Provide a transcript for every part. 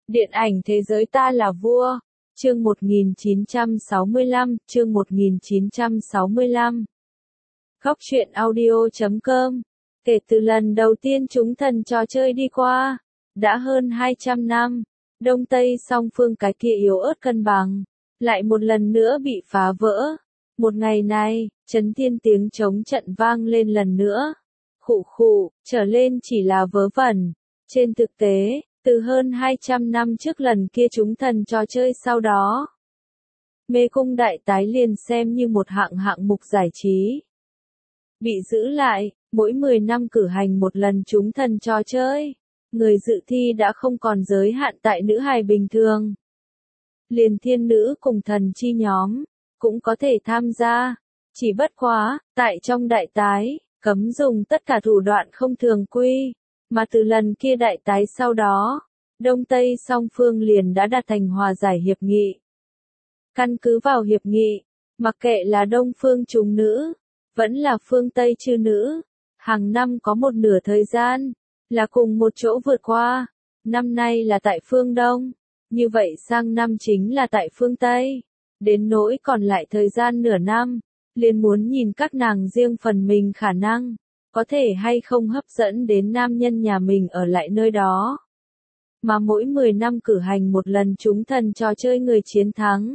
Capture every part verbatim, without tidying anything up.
Điện ảnh Thế giới ta là vua, chương một nghìn chín trăm sáu mươi lăm, chương một nghìn chín trăm sáu mươi lăm. Góc truyện audio chấm com. Kể từ lần đầu tiên chúng thần trò chơi đi qua, đã hơn hai trăm năm, Đông Tây song phương cái kia yếu ớt cân bằng, lại một lần nữa bị phá vỡ. Một ngày này, chấn thiên tiếng trống trận vang lên lần nữa. Khụ khụ, trở lên chỉ là vớ vẩn. Trên thực tế, từ hơn hai trăm năm trước lần kia chúng thần trò chơi sau đó, mê cung đại tái liền xem như một hạng hạng mục giải trí. Bị giữ lại, mỗi mười năm cử hành một lần chúng thần trò chơi. Người dự thi đã không còn giới hạn tại nữ hài bình thường. Liền thiên nữ cùng thần chi nhóm, cũng có thể tham gia. Chỉ bất quá, tại trong đại tái, cấm dùng tất cả thủ đoạn không thường quy. Mà từ lần kia đại tái sau đó, Đông Tây song phương liền đã đạt thành hòa giải hiệp nghị. Căn cứ vào hiệp nghị, mặc kệ là Đông phương chúng nữ, vẫn là phương Tây chư nữ, hàng năm có một nửa thời gian, là cùng một chỗ vượt qua. Năm nay là tại phương Đông, như vậy sang năm chính là tại phương Tây. Đến nỗi còn lại thời gian nửa năm, liền muốn nhìn các nàng riêng phần mình khả năng, có thể hay không hấp dẫn đến nam nhân nhà mình ở lại nơi đó. Mà mỗi mười năm cử hành một lần chúng thần trò chơi người chiến thắng,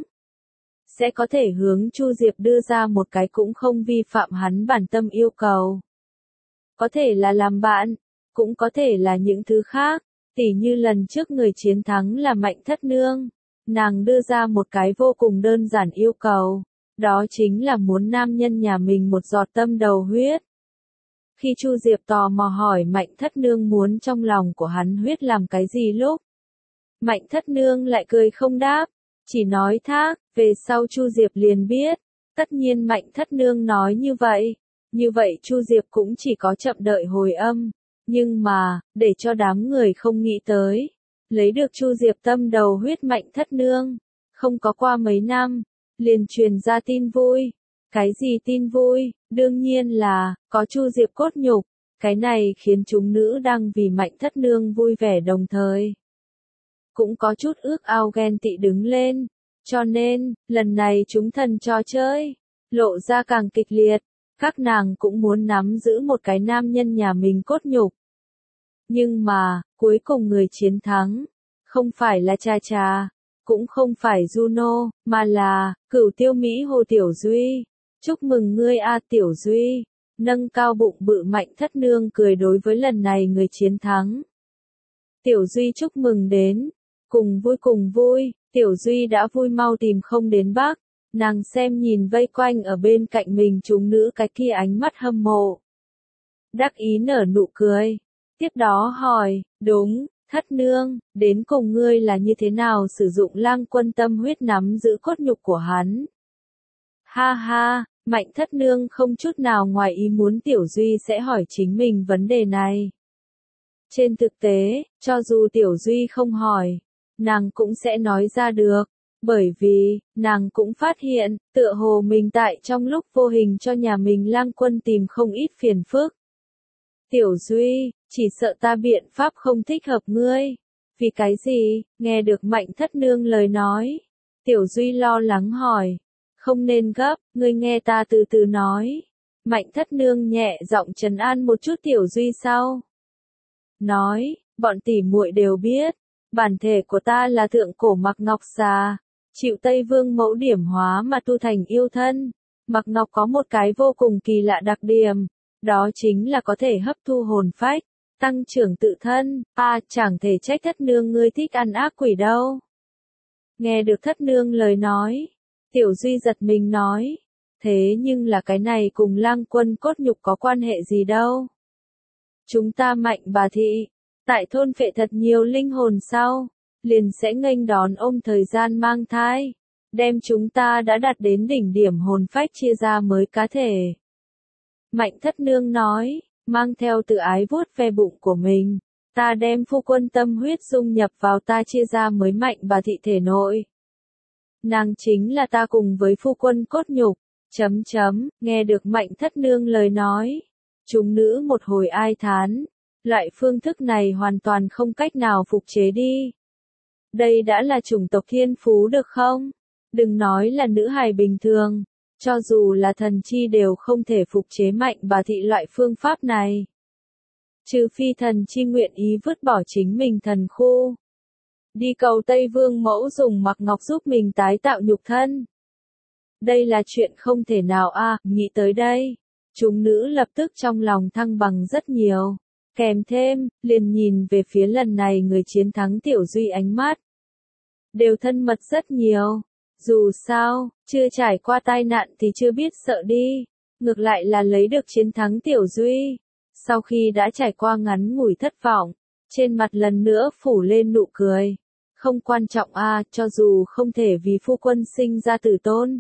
sẽ có thể hướng Chu Diệp đưa ra một cái cũng không vi phạm hắn bản tâm yêu cầu. Có thể là làm bạn, cũng có thể là những thứ khác, tỉ như lần trước người chiến thắng là Mạnh Thất Nương. Nàng đưa ra một cái vô cùng đơn giản yêu cầu, đó chính là muốn nam nhân nhà mình một giọt tâm đầu huyết. Khi Chu Diệp tò mò hỏi Mạnh Thất Nương muốn trong lòng của hắn huyết làm cái gì lúc, Mạnh Thất Nương lại cười không đáp, chỉ nói thác. Về sau Chu Diệp liền biết, tất nhiên Mạnh Thất Nương nói như vậy, như vậy Chu Diệp cũng chỉ có chậm đợi hồi âm. Nhưng mà, để cho đám người không nghĩ tới, lấy được Chu Diệp tâm đầu huyết Mạnh Thất Nương, không có qua mấy năm, liền truyền ra tin vui. Cái gì tin vui? Đương nhiên là, có Chu Diệp cốt nhục. Cái này khiến chúng nữ đang vì Mạnh Thất Nương vui vẻ đồng thời, cũng có chút ước ao ghen tị đứng lên. Cho nên, lần này chúng thần trò chơi, lộ ra càng kịch liệt. Các nàng cũng muốn nắm giữ một cái nam nhân nhà mình cốt nhục. Nhưng mà, cuối cùng người chiến thắng, không phải là Cha Cha, cũng không phải Juno, mà là, Cửu Tiêu Mỹ Hồ Tiểu Duy. Chúc mừng ngươi a Tiểu Duy. Nâng cao bụng bự Mạnh Thất Nương cười đối với lần này người chiến thắng. Tiểu Duy chúc mừng đến. Cùng vui cùng vui, Tiểu Duy đã vui mau tìm không đến Bắc. Nàng xem nhìn vây quanh ở bên cạnh mình chúng nữ cái kia ánh mắt hâm mộ. Đắc ý nở nụ cười. Tiếp đó hỏi, đúng, Thất Nương, đến cùng ngươi là như thế nào sử dụng lang quân tâm huyết nắm giữ cốt nhục của hắn? Ha ha, Mạnh Thất Nương không chút nào ngoài ý muốn Tiểu Duy sẽ hỏi chính mình vấn đề này. Trên thực tế, cho dù Tiểu Duy không hỏi, nàng cũng sẽ nói ra được. Bởi vì, nàng cũng phát hiện, tựa hồ mình tại trong lúc vô hình cho nhà mình lang quân tìm không ít phiền phức. Tiểu Duy, chỉ sợ ta biện pháp không thích hợp ngươi. Vì cái gì? Nghe được Mạnh Thất Nương lời nói. Tiểu Duy lo lắng hỏi. Không nên gấp, ngươi nghe ta từ từ nói. Mạnh Thất Nương nhẹ giọng trấn an một chút Tiểu Duy sau. Nói, bọn tỷ muội đều biết, bản thể của ta là thượng cổ Mạc Ngọc Xà. Chịu Tây Vương mẫu điểm hóa mà tu thành yêu thân. Mạc Ngọc có một cái vô cùng kỳ lạ đặc điểm, đó chính là có thể hấp thu hồn phách, tăng trưởng tự thân. À, chẳng thể trách Thất Nương ngươi thích ăn ác quỷ đâu. Nghe được Thất Nương lời nói, Tiểu Duy giật mình nói, thế nhưng là cái này cùng lang quân cốt nhục có quan hệ gì đâu. Chúng ta Mạnh bà thị, tại thôn phệ thật nhiều linh hồn sau, liền sẽ nghênh đón ôm thời gian mang thai, đem chúng ta đã đạt đến đỉnh điểm hồn phách chia ra mới cá thể. Mạnh Thất Nương nói, mang theo tự ái vuốt ve bụng của mình, ta đem phu quân tâm huyết dung nhập vào ta chia ra mới Mạnh bà thị thể nội. Nàng chính là ta cùng với phu quân cốt nhục, chấm chấm, nghe được Mạnh Thất Nương lời nói. Chúng nữ một hồi ai thán, loại phương thức này hoàn toàn không cách nào phục chế đi. Đây đã là chủng tộc thiên phú được không? Đừng nói là nữ hài bình thường, cho dù là thần chi đều không thể phục chế mạnh bà thị loại phương pháp này. Trừ phi thần chi nguyện ý vứt bỏ chính mình thần khu. Đi cầu Tây Vương mẫu dùng mặc ngọc giúp mình tái tạo nhục thân. Đây là chuyện không thể nào a, à, nghĩ tới đây. Chúng nữ lập tức trong lòng thăng bằng rất nhiều. Kèm thêm, liền nhìn về phía lần này người chiến thắng Tiểu Duy ánh mắt. Đều thân mật rất nhiều. Dù sao, chưa trải qua tai nạn thì chưa biết sợ đi. Ngược lại là lấy được chiến thắng Tiểu Duy. Sau khi đã trải qua ngắn ngủi thất vọng, trên mặt lần nữa phủ lên nụ cười. Không quan trọng a, à, cho dù không thể vì phu quân sinh ra tử tôn.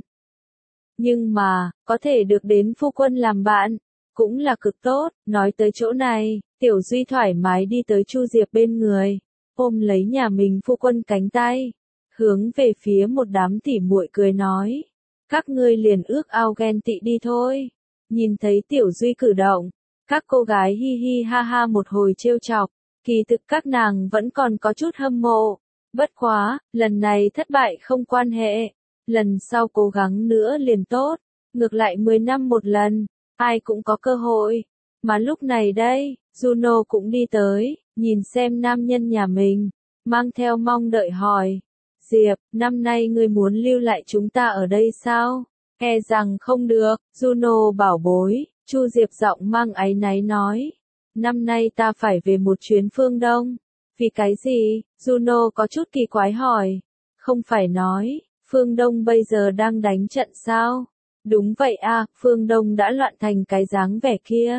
Nhưng mà, có thể được đến phu quân làm bạn, cũng là cực tốt. Nói tới chỗ này, Tiểu Duy thoải mái đi tới Chu Diệp bên người, ôm lấy nhà mình phu quân cánh tay, hướng về phía một đám tỉ muội cười nói. Các ngươi liền ước ao ghen tị đi thôi. Nhìn thấy Tiểu Duy cử động, các cô gái hi hi ha ha một hồi trêu chọc, kỳ thực các nàng vẫn còn có chút hâm mộ. Bất quá, lần này thất bại không quan hệ, lần sau cố gắng nữa liền tốt, ngược lại mười năm một lần, ai cũng có cơ hội. Mà lúc này đây, Juno cũng đi tới, nhìn xem nam nhân nhà mình, mang theo mong đợi hỏi. Diệp, năm nay ngươi muốn lưu lại chúng ta ở đây sao? E rằng không được, Juno bảo bối, Chu Diệp giọng mang áy náy nói. Năm nay ta phải về một chuyến phương Đông. Vì cái gì? Juno có chút kỳ quái hỏi. Không phải nói, phương Đông bây giờ đang đánh trận sao? Đúng vậy à, phương Đông đã loạn thành cái dáng vẻ kia.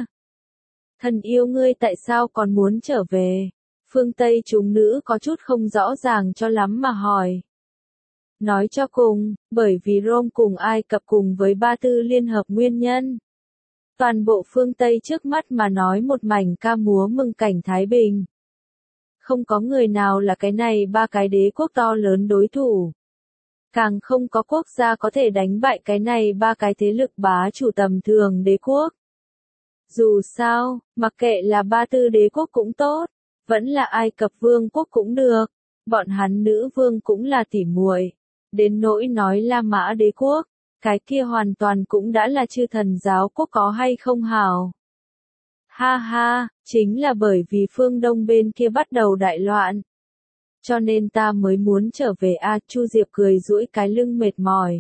Thần yêu ngươi tại sao còn muốn trở về? Phương Tây chúng nữ có chút không rõ ràng cho lắm mà hỏi. Nói cho cùng, bởi vì Rome cùng Ai Cập cùng với Ba Tư liên hợp nguyên nhân. Toàn bộ phương Tây trước mắt mà nói một mảnh ca múa mừng cảnh Thái Bình. Không có người nào là cái này ba cái đế quốc to lớn đối thủ. Càng không có quốc gia có thể đánh bại cái này ba cái thế lực bá chủ tầm thường đế quốc. Dù sao, mặc kệ là Ba Tư đế quốc cũng tốt, vẫn là Ai Cập vương quốc cũng được, bọn hắn nữ vương cũng là tỉ muội. Đến nỗi nói La Mã đế quốc, cái kia hoàn toàn cũng đã là chư thần giáo quốc có hay không hảo. Ha ha, chính là bởi vì phương Đông bên kia bắt đầu đại loạn. Cho nên ta mới muốn trở về a, à, Chu Diệp cười duỗi cái lưng mệt mỏi.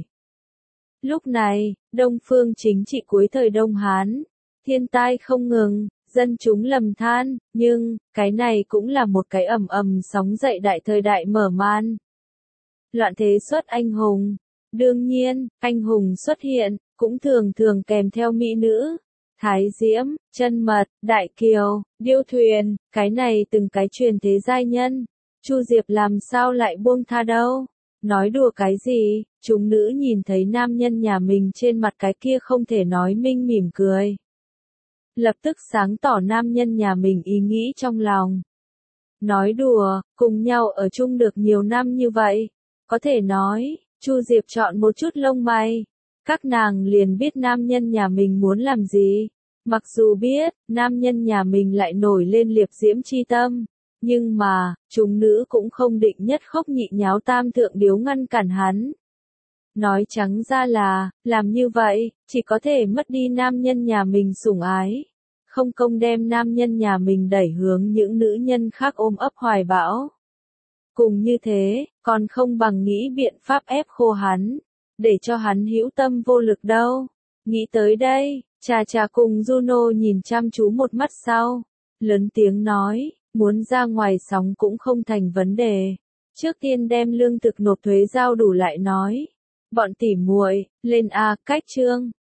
Lúc này, Đông phương chính trị cuối thời Đông Hán, thiên tai không ngừng, dân chúng lầm than, nhưng, cái này cũng là một cái ầm ầm sóng dậy đại thời đại mở màn. Loạn thế xuất anh hùng. Đương nhiên, anh hùng xuất hiện, cũng thường thường kèm theo mỹ nữ. Thái diễm, chân mật, đại kiều, điêu thuyền, cái này từng cái truyền thế giai nhân. Chu Diệp làm sao lại buông tha đâu? Nói đùa cái gì? Chúng nữ nhìn thấy nam nhân nhà mình trên mặt cái kia không thể nói minh mỉm cười. Lập tức sáng tỏ nam nhân nhà mình ý nghĩ trong lòng. Nói đùa, cùng nhau ở chung được nhiều năm như vậy. Có thể nói, Chu Diệp chọn một chút lông mày. Các nàng liền biết nam nhân nhà mình muốn làm gì. Mặc dù biết, nam nhân nhà mình lại nổi lên liệp diễm chi tâm. Nhưng mà, chúng nữ cũng không định nhất khóc nhị nháo tam thượng điếu ngăn cản hắn. Nói trắng ra là, làm như vậy, chỉ có thể mất đi nam nhân nhà mình sủng ái. Không công đem nam nhân nhà mình đẩy hướng những nữ nhân khác ôm ấp hoài bão. Cùng như thế, còn không bằng nghĩ biện pháp ép khô hắn, để cho hắn hữu tâm vô lực đâu. Nghĩ tới đây, Trà Trà cùng Juno nhìn chăm chú một mắt sau, lớn tiếng nói, muốn ra ngoài sóng cũng không thành vấn đề. Trước tiên đem lương thực nộp thuế giao đủ lại nói. Bọn tỉ muội, lên a, cách chương.